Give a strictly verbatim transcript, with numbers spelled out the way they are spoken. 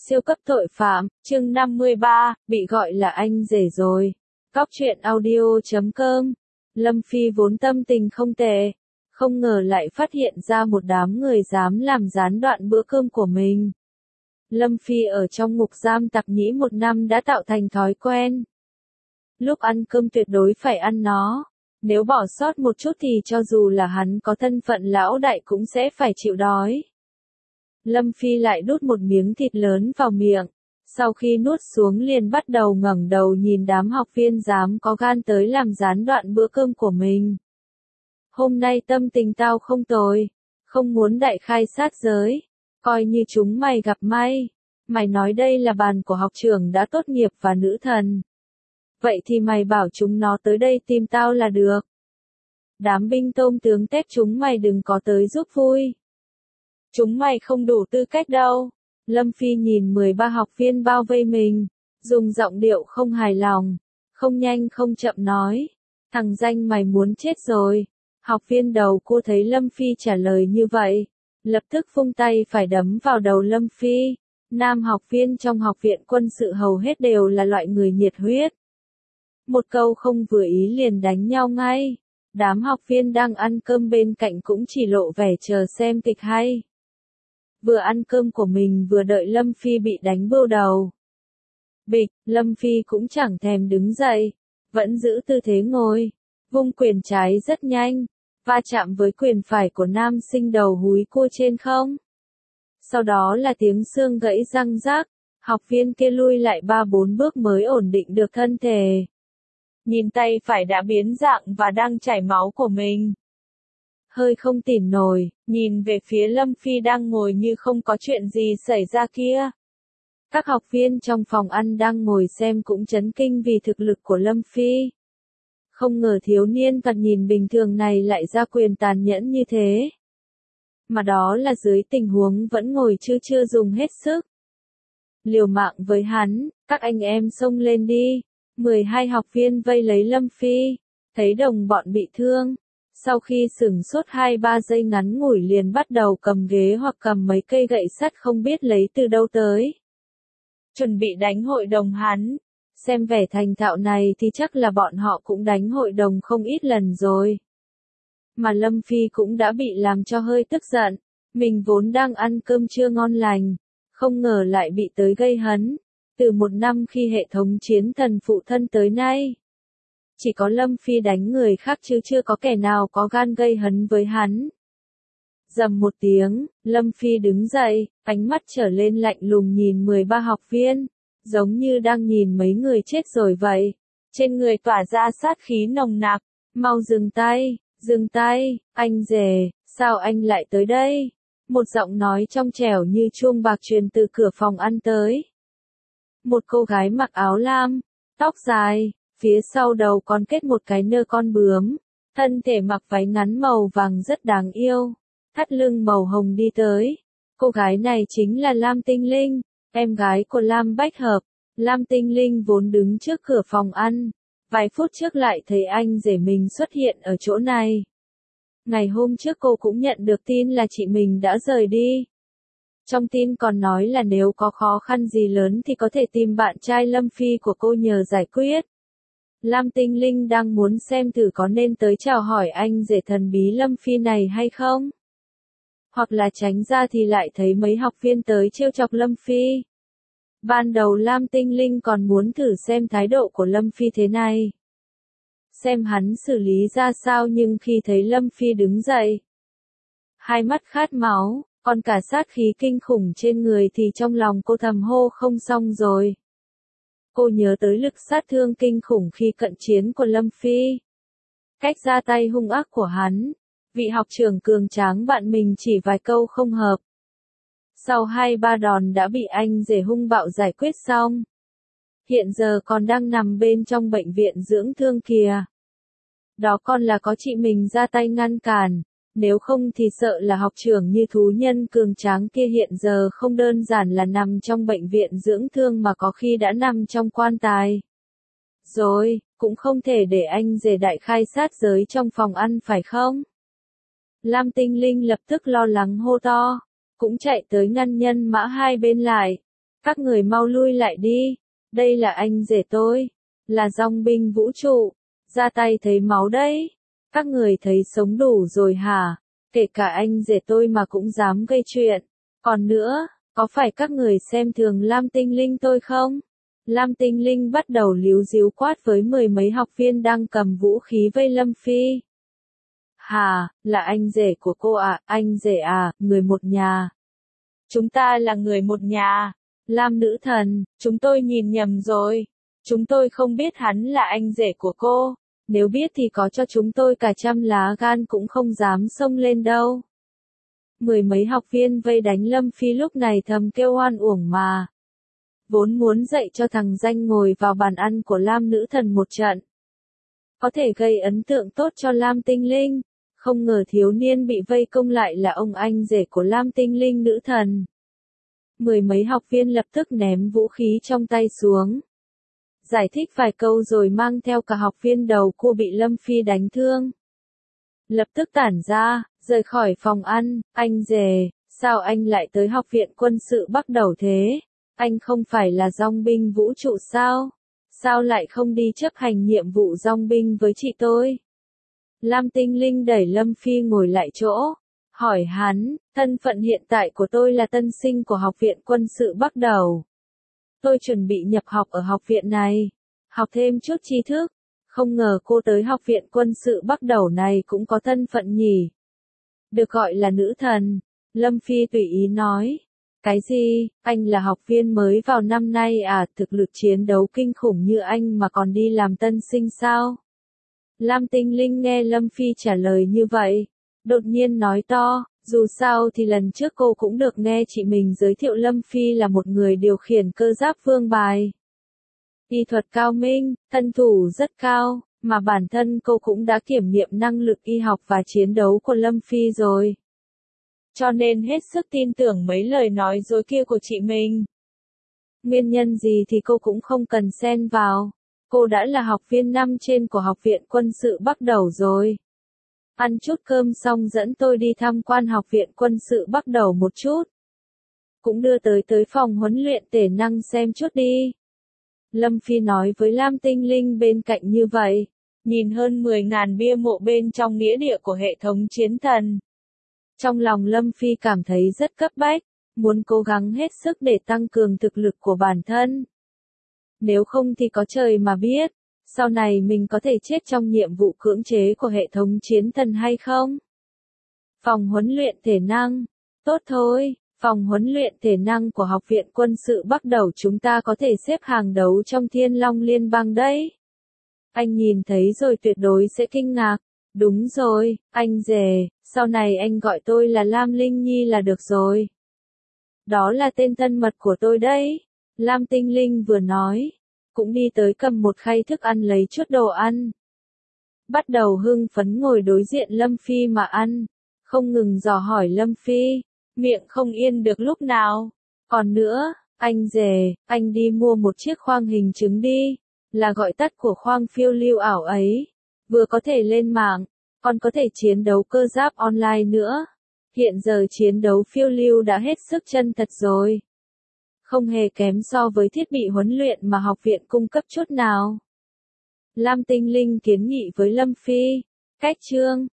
Siêu cấp tội phạm, chương năm mươi ba, bị gọi là anh rể rồi. Cóc truyện audio chấm com. Lâm Phi vốn tâm tình không tệ, không ngờ lại phát hiện ra một đám người dám làm gián đoạn bữa cơm của mình. Lâm Phi ở trong ngục giam tặc nhĩ một năm đã tạo thành thói quen. Lúc ăn cơm tuyệt đối phải ăn nó, nếu bỏ sót một chút thì cho dù là hắn có thân phận lão đại cũng sẽ phải chịu đói. Lâm Phi lại đút một miếng thịt lớn vào miệng, sau khi nuốt xuống liền bắt đầu ngẩng đầu nhìn đám học viên dám có gan tới làm gián đoạn bữa cơm của mình. Hôm nay tâm tình tao không tồi, không muốn đại khai sát giới, coi như chúng mày gặp may. Mày nói đây là bàn của học trưởng đã tốt nghiệp và nữ thần. Vậy thì mày bảo chúng nó tới đây tìm tao là được. Đám binh tôm tướng tép chúng mày đừng có tới giúp vui. Chúng mày không đủ tư cách đâu. Lâm Phi nhìn mười ba học viên bao vây mình, dùng giọng điệu không hài lòng, không nhanh không chậm nói. Thằng danh mày muốn chết rồi. Học viên đầu cô thấy Lâm Phi trả lời như vậy, lập tức vung tay phải đấm vào đầu Lâm Phi. Nam học viên trong học viện quân sự hầu hết đều là loại người nhiệt huyết. Một câu không vừa ý liền đánh nhau ngay. Đám học viên đang ăn cơm bên cạnh cũng chỉ lộ vẻ chờ xem kịch hay. Vừa ăn cơm của mình vừa đợi Lâm Phi bị đánh bưu đầu. Bịch, Lâm Phi cũng chẳng thèm đứng dậy, vẫn giữ tư thế ngồi, vung quyền trái rất nhanh, va chạm với quyền phải của nam sinh đầu húi cua trên không. Sau đó là tiếng xương gãy răng rác, học viên kia lui lại ba bốn bước mới ổn định được thân thể. Nhìn tay phải đã biến dạng và đang chảy máu của mình. Hơi không tỉn nổi, nhìn về phía Lâm Phi đang ngồi như không có chuyện gì xảy ra kia. Các học viên trong phòng ăn đang ngồi xem cũng chấn kinh vì thực lực của Lâm Phi. Không ngờ thiếu niên thoạt nhìn bình thường này lại ra quyền tàn nhẫn như thế. Mà đó là dưới tình huống vẫn ngồi chưa chưa dùng hết sức. Liều mạng với hắn, các anh em xông lên đi. mười hai học viên vây lấy Lâm Phi, thấy đồng bọn bị thương. Sau khi sửng sốt hai ba giây ngắn ngủi liền bắt đầu cầm ghế hoặc cầm mấy cây gậy sắt không biết lấy từ đâu tới. Chuẩn bị đánh hội đồng hắn. Xem vẻ thành thạo này thì chắc là bọn họ cũng đánh hội đồng không ít lần rồi. Mà Lâm Phi cũng đã bị làm cho hơi tức giận. Mình vốn đang ăn cơm trưa ngon lành, không ngờ lại bị tới gây hấn. Từ một năm khi hệ thống chiến thần phụ thân tới nay, chỉ có Lâm Phi đánh người khác chứ chưa có kẻ nào có gan gây hấn với hắn. Rầm một tiếng, Lâm Phi đứng dậy, ánh mắt trở lên lạnh lùng nhìn mười ba học viên, giống như đang nhìn mấy người chết rồi vậy. Trên người tỏa ra sát khí nồng nặc, mau dừng tay, dừng tay, anh rể, sao anh lại tới đây? Một giọng nói trong trẻo như chuông bạc truyền từ cửa phòng ăn tới. Một cô gái mặc áo lam, tóc dài, phía sau đầu còn kết một cái nơ con bướm, thân thể mặc váy ngắn màu vàng rất đáng yêu, thắt lưng màu hồng đi tới. Cô gái này chính là Lam Tinh Linh, em gái của Lam Bách Hợp. Lam Tinh Linh vốn đứng trước cửa phòng ăn, vài phút trước lại thấy anh rể mình xuất hiện ở chỗ này. Ngày hôm trước cô cũng nhận được tin là chị mình đã rời đi. Trong tin còn nói là nếu có khó khăn gì lớn thì có thể tìm bạn trai Lâm Phi của cô nhờ giải quyết. Lam Tinh Linh đang muốn xem thử có nên tới chào hỏi anh rể thần bí Lâm Phi này hay không. Hoặc là tránh ra thì lại thấy mấy học viên tới trêu chọc Lâm Phi. Ban đầu Lam Tinh Linh còn muốn thử xem thái độ của Lâm Phi thế này. Xem hắn xử lý ra sao, nhưng khi thấy Lâm Phi đứng dậy, hai mắt khát máu, còn cả sát khí kinh khủng trên người thì trong lòng cô thầm hô không xong rồi. Cô nhớ tới lực sát thương kinh khủng khi cận chiến của Lâm Phi. Cách ra tay hung ác của hắn. Vị học trưởng cường tráng bạn mình chỉ vài câu không hợp. Sau hai ba đòn đã bị anh rể hung bạo giải quyết xong. Hiện giờ còn đang nằm bên trong bệnh viện dưỡng thương kìa. Đó còn là có chị mình ra tay ngăn cản. Nếu không thì sợ là học trưởng như thú nhân cường tráng kia hiện giờ không đơn giản là nằm trong bệnh viện dưỡng thương mà có khi đã nằm trong quan tài. Rồi, cũng không thể để anh rể đại khai sát giới trong phòng ăn phải không? Lam Tinh Linh lập tức lo lắng hô to, cũng chạy tới ngăn nhân mã hai bên lại. Các người mau lui lại đi. Đây là anh rể tôi. Là dòng binh vũ trụ. Ra tay thấy máu đấy. Các người thấy sống đủ rồi hả? Kể cả anh rể tôi mà cũng dám gây chuyện. Còn nữa, có phải các người xem thường Lam Tinh Linh tôi không? Lam Tinh Linh bắt đầu líu díu quát với mười mấy học viên đang cầm vũ khí vây Lâm Phi. Hà, là anh rể của cô à, anh rể à, người một nhà. Chúng ta là người một nhà. Lam nữ thần, chúng tôi nhìn nhầm rồi. Chúng tôi không biết hắn là anh rể của cô. Nếu biết thì có cho chúng tôi cả trăm lá gan cũng không dám xông lên đâu. Mười mấy học viên vây đánh Lâm Phi lúc này thầm kêu oan uổng mà. Vốn muốn dạy cho thằng danh ngồi vào bàn ăn của Lam nữ thần một trận. Có thể gây ấn tượng tốt cho Lam Tinh Linh. Không ngờ thiếu niên bị vây công lại là ông anh rể của Lam Tinh Linh nữ thần. Mười mấy học viên lập tức ném vũ khí trong tay xuống. Giải thích vài câu rồi mang theo cả học viên đầu cua bị Lâm Phi đánh thương. Lập tức tản ra, rời khỏi phòng ăn. Anh rể, sao anh lại tới học viện quân sự Bắc Đầu thế? Anh không phải là dòng binh vũ trụ sao? Sao lại không đi chấp hành nhiệm vụ dòng binh với chị tôi? Lam Tinh Linh đẩy Lâm Phi ngồi lại chỗ. Hỏi hắn, thân phận hiện tại của tôi là tân sinh của học viện quân sự Bắc Đầu. Tôi chuẩn bị nhập học ở học viện này. Học thêm chút tri thức. Không ngờ cô tới học viện quân sự Bắc Đầu này cũng có thân phận nhỉ. Được gọi là nữ thần. Lâm Phi tùy ý nói. Cái gì, anh là học viên mới vào năm nay à, thực lực chiến đấu kinh khủng như anh mà còn đi làm tân sinh sao? Lam Tinh Linh nghe Lâm Phi trả lời như vậy. Đột nhiên nói to, dù sao thì lần trước cô cũng được nghe chị mình giới thiệu Lâm Phi là một người điều khiển cơ giáp vương bài. Y thuật cao minh, thân thủ rất cao, mà bản thân cô cũng đã kiểm nghiệm năng lực y học và chiến đấu của Lâm Phi rồi. Cho nên hết sức tin tưởng mấy lời nói dối kia của chị mình. Nguyên nhân gì thì cô cũng không cần xen vào. Cô đã là học viên năm trên của học viện quân sự Bắc Đầu rồi. Ăn chút cơm xong dẫn tôi đi tham quan học viện quân sự Bắc Đầu một chút. Cũng đưa tới tới phòng huấn luyện thể năng xem chút đi. Lâm Phi nói với Lam Tinh Linh bên cạnh như vậy. Nhìn hơn mười ngàn bia mộ bên trong nghĩa địa của hệ thống chiến thần. Trong lòng Lâm Phi cảm thấy rất cấp bách, muốn cố gắng hết sức để tăng cường thực lực của bản thân. Nếu không thì có trời mà biết, sau này mình có thể chết trong nhiệm vụ cưỡng chế của hệ thống chiến thần hay không? Phòng huấn luyện thể năng. Tốt thôi, phòng huấn luyện thể năng của học viện quân sự Bắc Đầu chúng ta có thể xếp hàng đấu trong Thiên Long Liên bang đấy. Anh nhìn thấy rồi tuyệt đối sẽ kinh ngạc. Đúng rồi, anh rể, sau này anh gọi tôi là Lam Linh Nhi là được rồi. Đó là tên thân mật của tôi đấy. Lam Tinh Linh vừa nói, cũng đi tới cầm một khay thức ăn lấy chút đồ ăn. Bắt đầu hưng phấn ngồi đối diện Lâm Phi mà ăn, không ngừng dò hỏi Lâm Phi, miệng không yên được lúc nào. Còn nữa, anh rể, anh đi mua một chiếc khoang hình chứng đi, là gọi tắt của khoang phiêu lưu ảo ấy. Vừa có thể lên mạng, còn có thể chiến đấu cơ giáp online nữa. Hiện giờ chiến đấu phiêu lưu đã hết sức chân thật rồi. Không hề kém so với thiết bị huấn luyện mà học viện cung cấp chút nào. Lam Tinh Linh kiến nghị với Lâm Phi. Cách chương